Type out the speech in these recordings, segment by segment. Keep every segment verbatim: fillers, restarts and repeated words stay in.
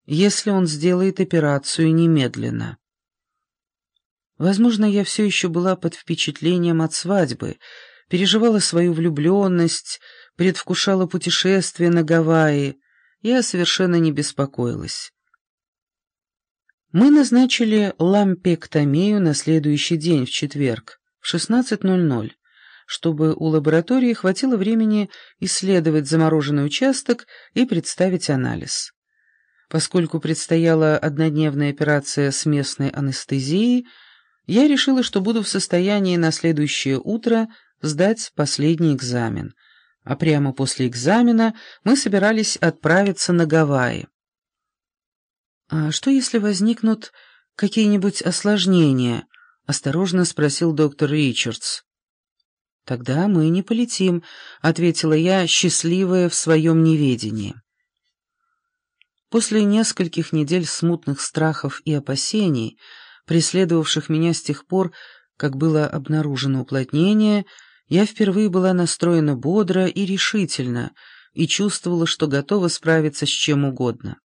если он сделает операцию немедленно. Возможно, я все еще была под впечатлением от свадьбы, переживала свою влюбленность, предвкушала путешествие на Гавайи. Я совершенно не беспокоилась. Мы назначили лампектомию на следующий день, в четверг, в шестнадцать ноль ноль, чтобы у лаборатории хватило времени исследовать замороженный участок и представить анализ. Поскольку предстояла однодневная операция с местной анестезией, я решила, что буду в состоянии на следующее утро сдать последний экзамен, а прямо после экзамена мы собирались отправиться на Гавайи. «А что, если возникнут какие-нибудь осложнения?» — осторожно спросил доктор Ричардс. «Тогда мы не полетим», — ответила я, счастливая в своем неведении. После нескольких недель смутных страхов и опасений, преследовавших меня с тех пор, как было обнаружено уплотнение, я впервые была настроена бодро и решительно и чувствовала, что готова справиться с чем угодно.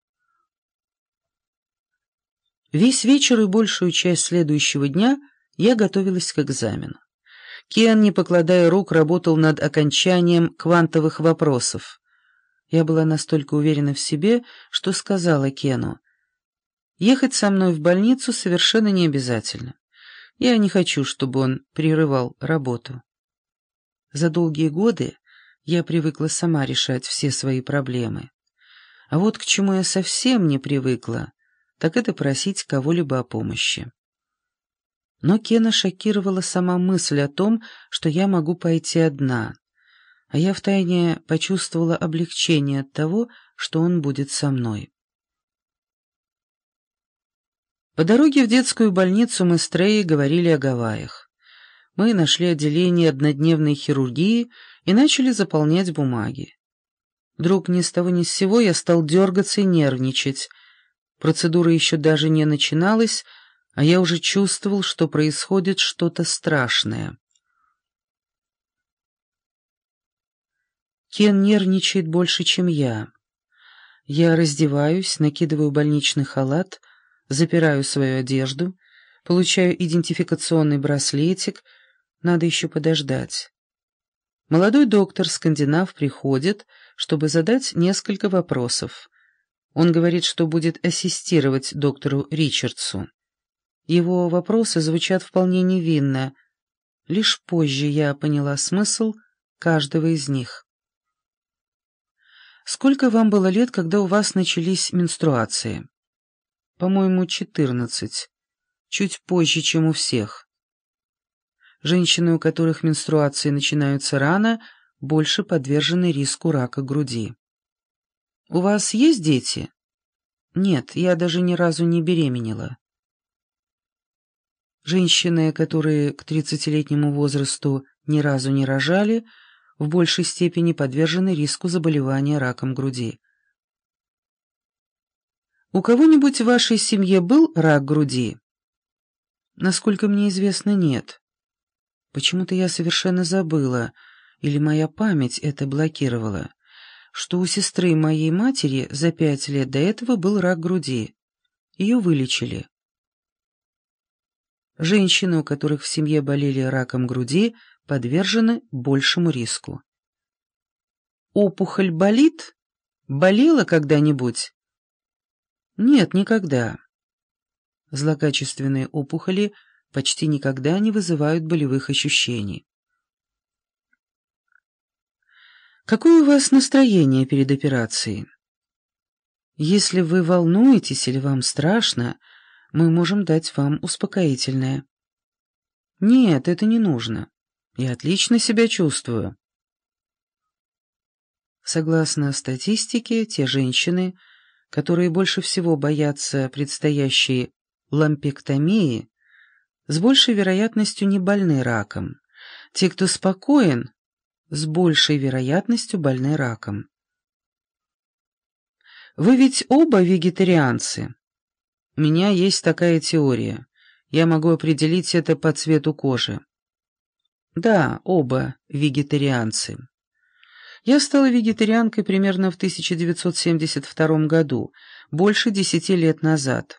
Весь вечер и большую часть следующего дня я готовилась к экзамену. Кен, не покладая рук, работал над окончанием квантовых вопросов. Я была настолько уверена в себе, что сказала Кену: «Ехать со мной в больницу совершенно не обязательно. Я не хочу, чтобы он прерывал работу». За долгие годы я привыкла сама решать все свои проблемы. А вот к чему я совсем не привыкла, так это просить кого-либо о помощи. Но Кена шокировала сама мысль о том, что я могу пойти одна, а я втайне почувствовала облегчение от того, что он будет со мной. По дороге в детскую больницу мы с Трей говорили о Гавайях. Мы нашли отделение однодневной хирургии и начали заполнять бумаги. Вдруг ни с того ни с сего я стал дергаться и нервничать. Процедура еще даже не начиналась, а я уже чувствовал, что происходит что-то страшное. Кен нервничает больше, чем я. Я раздеваюсь, накидываю больничный халат, запираю свою одежду, получаю идентификационный браслетик, надо еще подождать. Молодой доктор-скандинав приходит, чтобы задать несколько вопросов. Он говорит, что будет ассистировать доктору Ричардсу. Его вопросы звучат вполне невинно. Лишь позже я поняла смысл каждого из них. «Сколько вам было лет, когда у вас начались менструации?» «По-моему, четырнадцать. Чуть позже, чем у всех. Женщины, у которых менструации начинаются рано, больше подвержены риску рака груди». «У вас есть дети?» «Нет, я даже ни разу не беременела». Женщины, которые к тридцатилетнему возрасту ни разу не рожали, в большей степени подвержены риску заболевания раком груди. «У кого-нибудь в вашей семье был рак груди?» «Насколько мне известно, нет. Почему-то я совершенно забыла, или моя память это блокировала, что у сестры моей матери за пять лет до этого был рак груди. Ее вылечили. Женщины, у которых в семье болели раком груди, подвержены большему риску». «Опухоль болит? Болела когда-нибудь?» «Нет, никогда». Злокачественные опухоли почти никогда не вызывают болевых ощущений. «Какое у вас настроение перед операцией?» «Если вы волнуетесь или вам страшно, мы можем дать вам успокоительное». «Нет, это не нужно. Я отлично себя чувствую». Согласно статистике, те женщины, которые больше всего боятся предстоящей лампектомии, с большей вероятностью не больны раком. Те, кто спокоен, с большей вероятностью больны раком. «Вы ведь оба вегетарианцы?» «У меня есть такая теория. Я могу определить это по цвету кожи». «Да, оба вегетарианцы». Я стала вегетарианкой примерно в тысяча девятьсот семьдесят втором году, больше десяти лет назад.